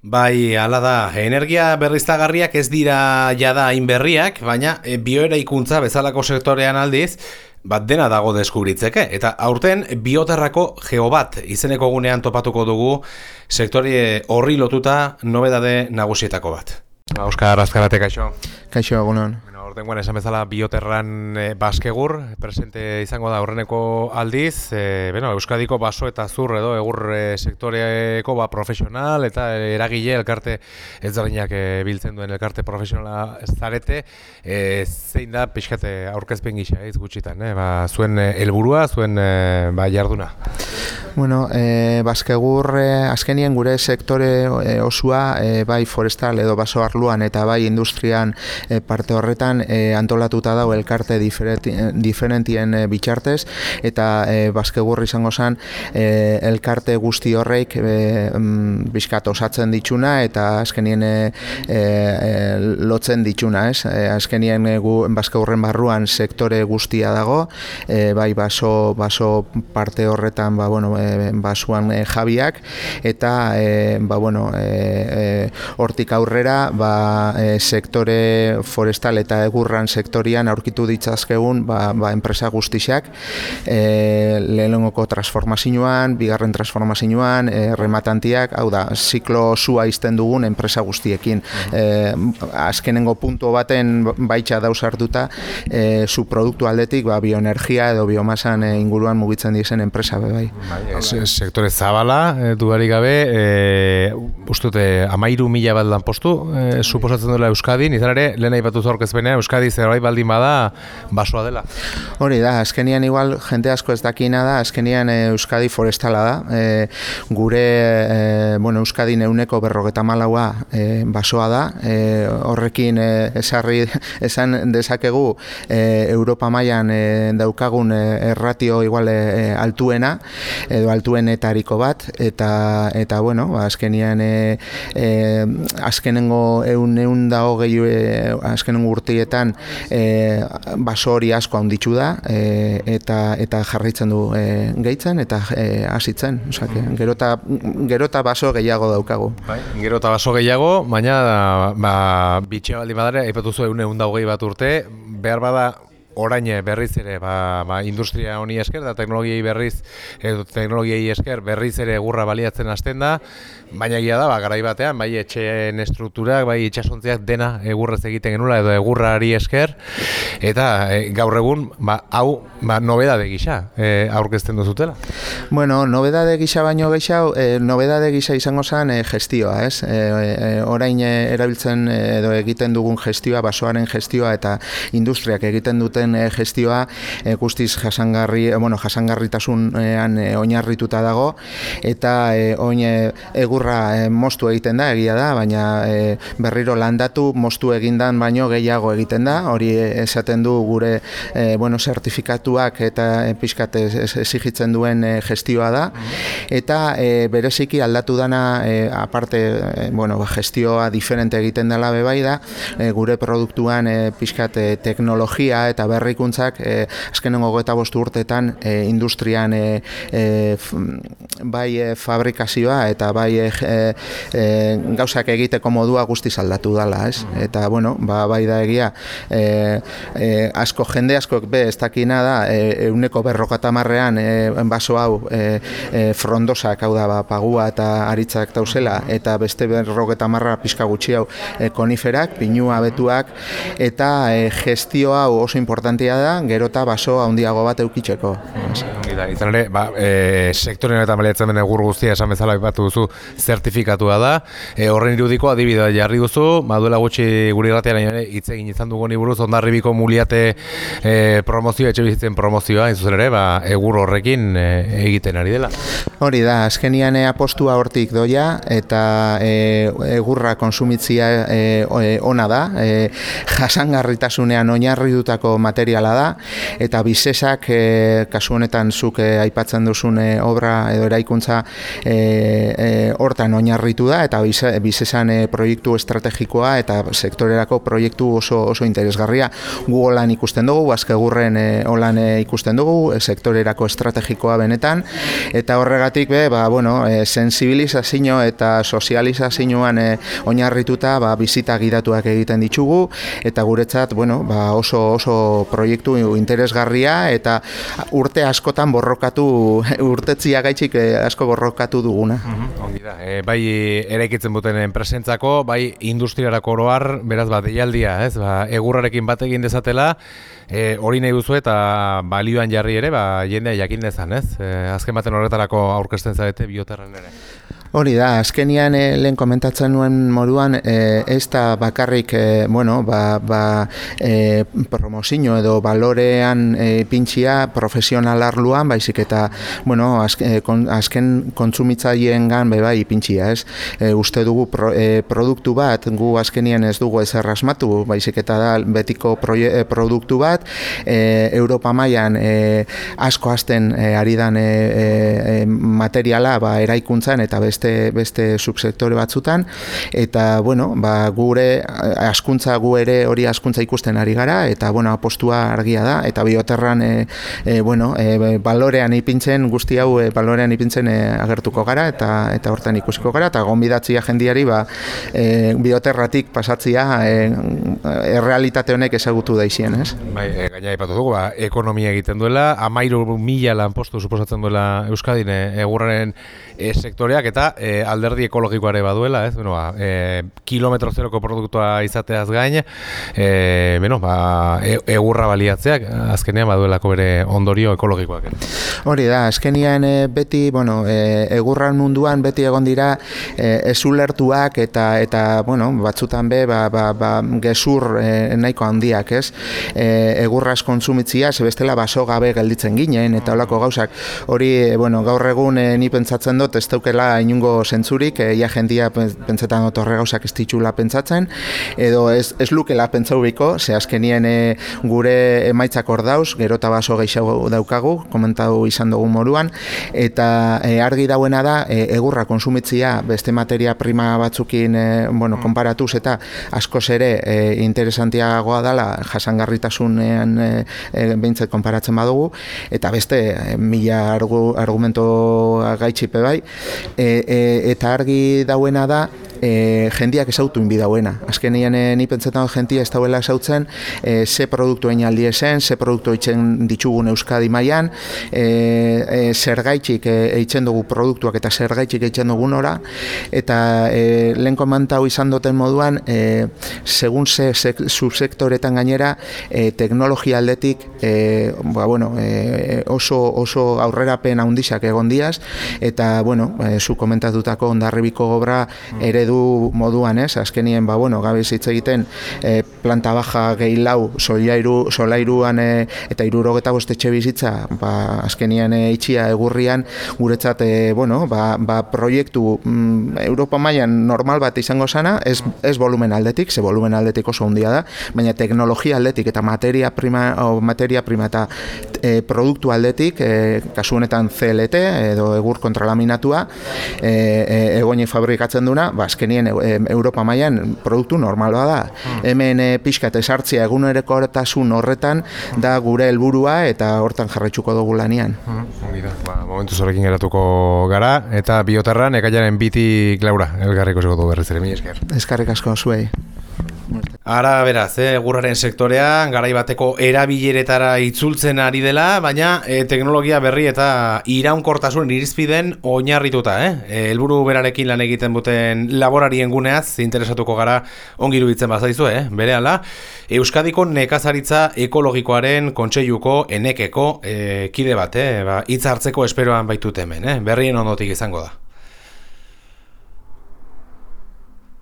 Bai, hala da, energia berriztagarriak ez dira jada hain berriak, baina bioeraikuntza bezalako sektorean aldiz, dena dago deskubritzeke. Eta aurten bioterrako geobat izeneko gunean topatuko dugu sektore horri lotuta nobedade nagusietako bat. Oskar Azkarate, kaixo. Kaixo, egunon. Ordengoan esan bezala bioterran baskegur, presente izango da aurreneko aldiz, Euskadiko baso eta zur edo egur sektoreko profesional eta eragile elkarte ezberdinak biltzen duen elkarte profesionala zarete, zein da pixkate aurkezpen gisa gutxitan, zuen helburua, zuen jarduna? Bueno, baskegur azkenien gure sektore osua bai forestal edo baso arloan eta bai industrian parte horretan antolatuta dago elkarte diferentien bitartez, eta baskegur izango zen elkarte guzti horreik bizkat osatzen dituna eta azkenien lotzen dituna, ez? Azkenien baskegurren barruan sektore guztia dago, bai baso parte horretan basuan jabiak, eta hortik aurrera sektore forestal eta egurran sektorian aurkitu ditzazkegun enpresa guztiak, lehenengoko transformazioan, bigarren transformazioan, rematantiak, hau da, ziklo osua izten dugun enpresa guztiekin. Azkenengo puntu baten baitxa dauzartuta, zu produktu aldetik bioenergia edo biomasan inguruan mugitzen dizen enpresa bai. Sektore zabala, dudarik gabe, ustute 13.000 bat lanpostu, suposatzen dela Euskadin, izan ere, lehen aipatu aurkezpenean, Euskadi zerbait baldin bada basoa dela. Hori da, azkenian igual jende asko ez dakina da, azkenian Euskadi forestala da, gure Euskadin 94% basoa da, horrekin esan dezakegu Europa mailan daukagun erratio igual altuena, edo altuenetariko bat, eta azkenian azkenengo azkenengo urteetan baso hori asko handitu da, eta jarraitzen du gehitzen eta hasitzen, gero eta baso gehiago daukagu. Gero eta baso gehiago, baina bitxea baldin badare, aipatu zu 120 bat urte, behar bada orain berriz ere industria honi esker da teknologiei esker berriz ere egurra baliatzen hasten da, baina egia da garai batean bai etxeen estrukturak, bai itsasontziak dena egurrez egiten genula edo egurrari esker, eta gaur egun hau nobedade gisa aurkezten duzutela. Bueno, nobedade gisa baino gehiago, nobedade gisa izango zen gestioa, ez? Orain erabiltzen edo egiten dugun gestioa, basoaren gestioa eta industriak egiten duten gestioa guztiz jasangarritasunean oinarrituta dago, eta oin egurra moztu egiten da, egia da, baina berriro landatu moztu egindan baino gehiago egiten da, hori esaten du gure zertifikatuak eta pixkat exigitzen duen gestioa da, eta bereziki aldatu dana, aparte gestioa diferente egiten dela bebai da, gure produktuan pixkat teknologia eta berrikuntzak azkenengo 25 urteetan industrian bai fabrikazioa eta bai gauzak egiteko modua guztiz aldatu dela, ez? Eta bai da egia, jende askok ez dakina da, 150 baso hau frondosak, hau da pagua eta aritzak dauzela, eta beste 50 pixka gutxi hau koniferak, pinu abetuak, eta gestio hau oso importantia da, gero eta baso handiago bat eukitzeko. Izan ere, sektorean eta baliatzen den egur guztia esan bezala aipatu duzu zertifikatua da, horren irudiko adibidea jarri duzu, duela gutxi gure irratian ere hitz egin izan dugu buruz Hondarribiko Muliate promozioa, etxebizitzen promozioa, zuzen ere, egur horrekin egiten ari dela. Hori da, azkenian apostua hortik doia, eta egurra konsumitzia ona da, jasangarritasunean oinarritutako materiala da, eta bisesak, kasu honetan zuk aipatzen duzun obra edo eraikuntza hortan oinarritu da, eta bisesan proiektu estrategikoa eta sektorerako proiektu oso interesgarria. Gu holan ikusten dugu, Azkegurren holan ikusten dugu, sektorerako estrategikoa benetan, eta horregatik sensibilizazio eta sozializazioan oinarrituta bizita gidatuak egiten ditugu, eta guretzat oso proiektu interesgarria eta urte askotan urtetzia gaitxik asko borrokatu duguna. Ongi da, bai eraikitzen duten enpresentzako, bai industriarako oro har, beraz deialdia, ez? Egurrarekin bat egin dezatela, hori nahi duzu eta balioan jarri ere, jendea jakin dezan, ez? Azken baten horretarako aurkezten zarete Bioterran ere. Hori da, azkenian lehen komentatzen nuen moduan, ez da bakarrik promozio edo balorean pintxia profesional arluan, baizik eta azken kontsumitzaileengan bai pintxia, ez? Uste dugu produktu bat, gu azkenian ez dugu ezer asmatu, baizik eta da betiko produktu bat, Europa mailan asko hasten ari dan materiala eraikuntzan eta beste subsektore batzutan, eta gure askuntza, gu ere hori askuntza ikusten ari gara, eta apostua argia da, eta Bioterran balorean ipintzen, guzti hau balorean ipintzen agertuko gara, eta hortan ikusiko gara, eta gonbidatzia jendiari Bioterratik pasatzia errealitate honek ezagutu daizien, ez? Bai, gaina ipatu dugu, ekonomia egiten duela, 13.000 lanpostu suposatzen duela Euskadin egurraren sektoreak, eta alderdi ekologikoare baduela, ez? Kilometro zeroko produktua izateaz gain, egurra baliatzeak azkenean baduelako bere ondorio ekologikoak. Hori da, azkenean beti, egurran munduan beti egon dira ez ulertuak eta batzutan gezur nahiko handiak, ez? Egurraz kontsumitzia, bestela baso gabe gelditzen ginen, eta holako gauzak. Hori, gaur egun ni pentsatzen dut, ez daukela inungo zentzurik, jendia pentsetan dut horre gauzak ez ditxula pentsatzen, edo ez lukela pentsaubiko, ze azkenien gure emaitzak hor dauz, gero eta baso gehiago daukagu, komentatu izan dugu moduan, eta argi dauena da, egurra konsumitzia beste materia prima batzukin konparatuz, eta askoz ere interesantiagoa dela jasangarritasunean behintzat konparatzen badugu, eta beste mila argumento gaitxipe bai, eta argi dauena da, jendiak esautu inbi dauena. Azkenean ni pentsetan jendia ez dauela esautzen ze produktu einaldi esen, ze produktu eitzen ditugun Euskadi mailan, zergaitxik eitzen dugu produktuak eta zergaitxik eitzen dugun ora, eta lehen komentau izan duten moduan, segun ze subsektoretan gainera, teknologia aldetik oso aurrerapen handixak egon diaz, eta zu komentatutako Hondarribiko obra eredu moduan, ez? Azkenien, gabe hitz egiten planta baja gehi lau solairuan eta 75 etxe bizitza, azkenien itxia egurrian, guretzat, proiektu Europa mailan normal bat izango zana, ez volumen aldetik, ze volumen aldetik oso handia da, baina teknologia aldetik eta materia prima eta produktu aldetik, kasu honetan CLT edo egur kontralaminatua egoine fabrikatzen duna, azkenien Europa mailan produktu normala da. Hemen pixka eta esartzia egunerokotasun horretan da gure helburua eta hortan jarraituko dugu lanean. Momentu zorekin geratuko gara, eta Bioterran ekailaren 2tik Laura, elgarriko zego du berriz ere, mila esker. Eskerrik asko zuei. Ara, beraz, egurraren sektorea, garai bateko erabileretara itzultzen ari dela, baina teknologia berri eta iraunkortasun irizpiden oinarrituta, helburu berarekin lan egiten duten laborarien guneaz, interesatuko gara ongi iruditzen bazaizu, berehala, Euskadiko nekazaritza ekologikoaren kontseiluko enekeko kide bat, hitz hartzeko esperoan baitut hemen, berrien ondotik izango da.